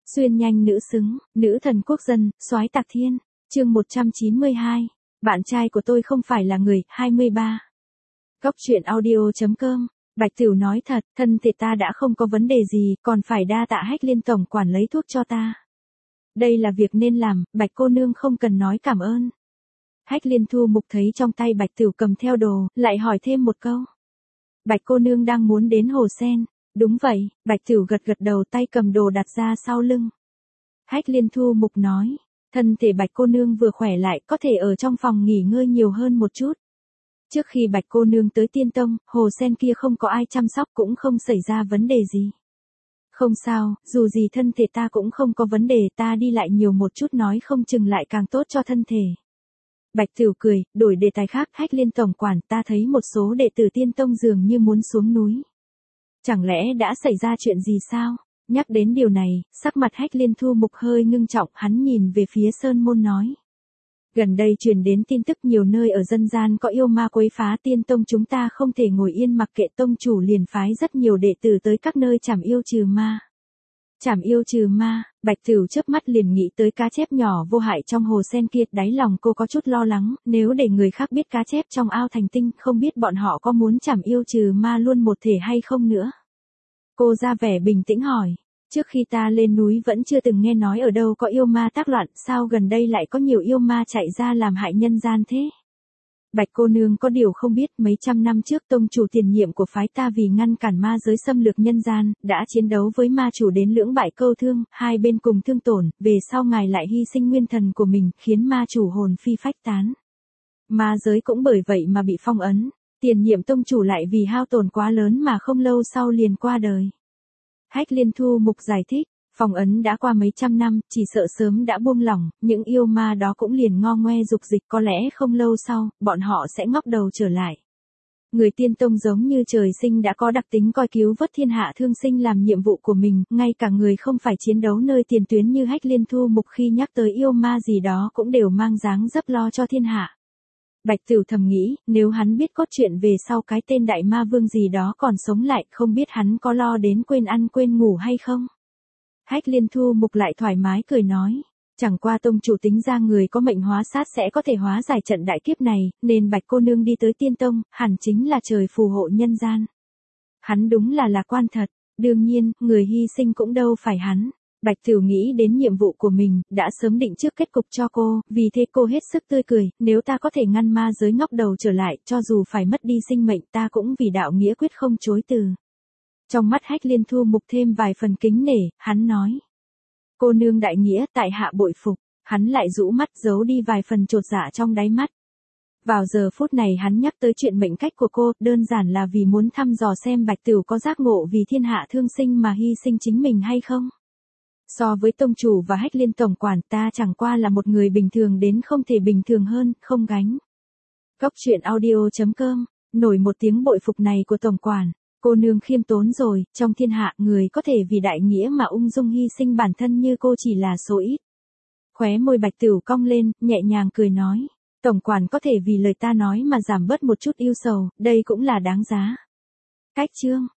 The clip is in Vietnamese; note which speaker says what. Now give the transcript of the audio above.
Speaker 1: Xuyên nhanh nữ xứng, nữ thần quốc dân, soái tạc thiên. Chương 192. Bạn trai của tôi không phải là người. 23. Góc truyện audio.com. Bạch Tửu nói thật, thân thể ta đã không có vấn đề gì, còn phải đa tạ Hách Liên tổng quản lấy thuốc cho ta. Đây là việc nên làm, Bạch cô nương không cần nói cảm ơn. Hách Liên Thu Mục thấy trong tay Bạch Tửu cầm theo đồ, lại hỏi thêm một câu. Bạch cô nương đang muốn đến Hồ Sen. Đúng vậy, Bạch Tửu gật gật đầu, tay cầm đồ đặt ra sau lưng. Hách Liên Thu Mục nói, thân thể Bạch cô nương vừa khỏe lại, có thể ở trong phòng nghỉ ngơi nhiều hơn một chút. Trước khi Bạch cô nương tới Tiên Tông, Hồ Sen kia không có ai chăm sóc, cũng không xảy ra vấn đề gì. Không sao, dù gì thân thể ta cũng không có vấn đề, ta đi lại nhiều một chút nói không chừng lại càng tốt cho thân thể. Bạch Tửu cười, đổi đề tài khác. Hách Liên tổng quản, ta thấy một số đệ tử Tiên Tông dường như muốn xuống núi. Chẳng lẽ đã xảy ra chuyện gì sao? Nhắc đến điều này, sắc mặt Hách Liên Thu Mục hơi ngưng trọng, hắn nhìn về phía Sơn Môn nói. Gần đây truyền đến tin tức nhiều nơi ở dân gian có yêu ma quấy phá Tiên Tông, chúng ta không thể ngồi yên mặc kệ, tông chủ liền phái rất nhiều đệ tử tới các nơi trảm yêu trừ ma. Trảm yêu trừ ma, Bạch Tửu chớp mắt liền nghĩ tới cá chép nhỏ vô hại trong hồ sen kia, đáy lòng cô có chút lo lắng, nếu để người khác biết cá chép trong ao thành tinh, không biết bọn họ có muốn trảm yêu trừ ma luôn một thể hay không nữa. Cô ra vẻ bình tĩnh hỏi, trước khi ta lên núi vẫn chưa từng nghe nói ở đâu có yêu ma tác loạn, sao gần đây lại có nhiều yêu ma chạy ra làm hại nhân gian thế? Bạch cô nương có điều không biết, mấy trăm năm trước tông chủ tiền nhiệm của phái ta vì ngăn cản ma giới xâm lược nhân gian, đã chiến đấu với ma chủ đến lưỡng bại câu thương, hai bên cùng thương tổn, về sau ngài lại hy sinh nguyên thần của mình, khiến ma chủ hồn phi phách tán. Ma giới cũng bởi vậy mà bị phong ấn, tiền nhiệm tông chủ lại vì hao tổn quá lớn mà không lâu sau liền qua đời. Hách Liên Thu Mục giải thích, phong ấn đã qua mấy trăm năm, chỉ sợ sớm đã buông lỏng, những yêu ma đó cũng liền ngo ngoe dục dịch, có lẽ không lâu sau, bọn họ sẽ ngóc đầu trở lại. Người Tiên Tông giống như trời sinh đã có đặc tính coi cứu vớt thiên hạ thương sinh làm nhiệm vụ của mình, ngay cả người không phải chiến đấu nơi tiền tuyến như Hách Liên Thu Mục khi nhắc tới yêu ma gì đó cũng đều mang dáng dấp lo cho thiên hạ. Bạch Tửu thầm nghĩ, nếu hắn biết cốt truyện về sau cái tên đại ma vương gì đó còn sống lại, không biết hắn có lo đến quên ăn quên ngủ hay không. Hách Liên Thu Mục lại thoải mái cười nói, chẳng qua tông chủ tính ra người có mệnh hóa sát sẽ có thể hóa giải trận đại kiếp này, nên Bạch cô nương đi tới Tiên Tông, hẳn chính là trời phù hộ nhân gian. Hắn đúng là lạc quan thật, đương nhiên, người hy sinh cũng đâu phải hắn. Bạch Tửu nghĩ đến nhiệm vụ của mình, đã sớm định trước kết cục cho cô, vì thế cô hết sức tươi cười, nếu ta có thể ngăn ma giới ngóc đầu trở lại, cho dù phải mất đi sinh mệnh ta cũng vì đạo nghĩa quyết không chối từ. Trong mắt Hách Liên Thu Mục thêm vài phần kính nể, hắn nói. Cô nương đại nghĩa, tại hạ bội phục, hắn lại rũ mắt giấu đi vài phần chột dạ trong đáy mắt. Vào giờ phút này hắn nhắc tới chuyện mệnh cách của cô, đơn giản là vì muốn thăm dò xem Bạch Tửu có giác ngộ vì thiên hạ thương sinh mà hy sinh chính mình hay không. So với tông chủ và Hách Liên tổng quản, ta chẳng qua là một người bình thường đến không thể bình thường hơn, không gánh. Góc truyện audio.com, nổi một tiếng bội phục này của tổng quản, cô nương khiêm tốn rồi, trong thiên hạ người có thể vì đại nghĩa mà ung dung hy sinh bản thân như cô chỉ là số ít. Khóe môi Bạch Tửu cong lên, nhẹ nhàng cười nói, tổng quản có thể vì lời ta nói mà giảm bớt một chút ưu sầu, đây cũng là đáng giá. Cách chương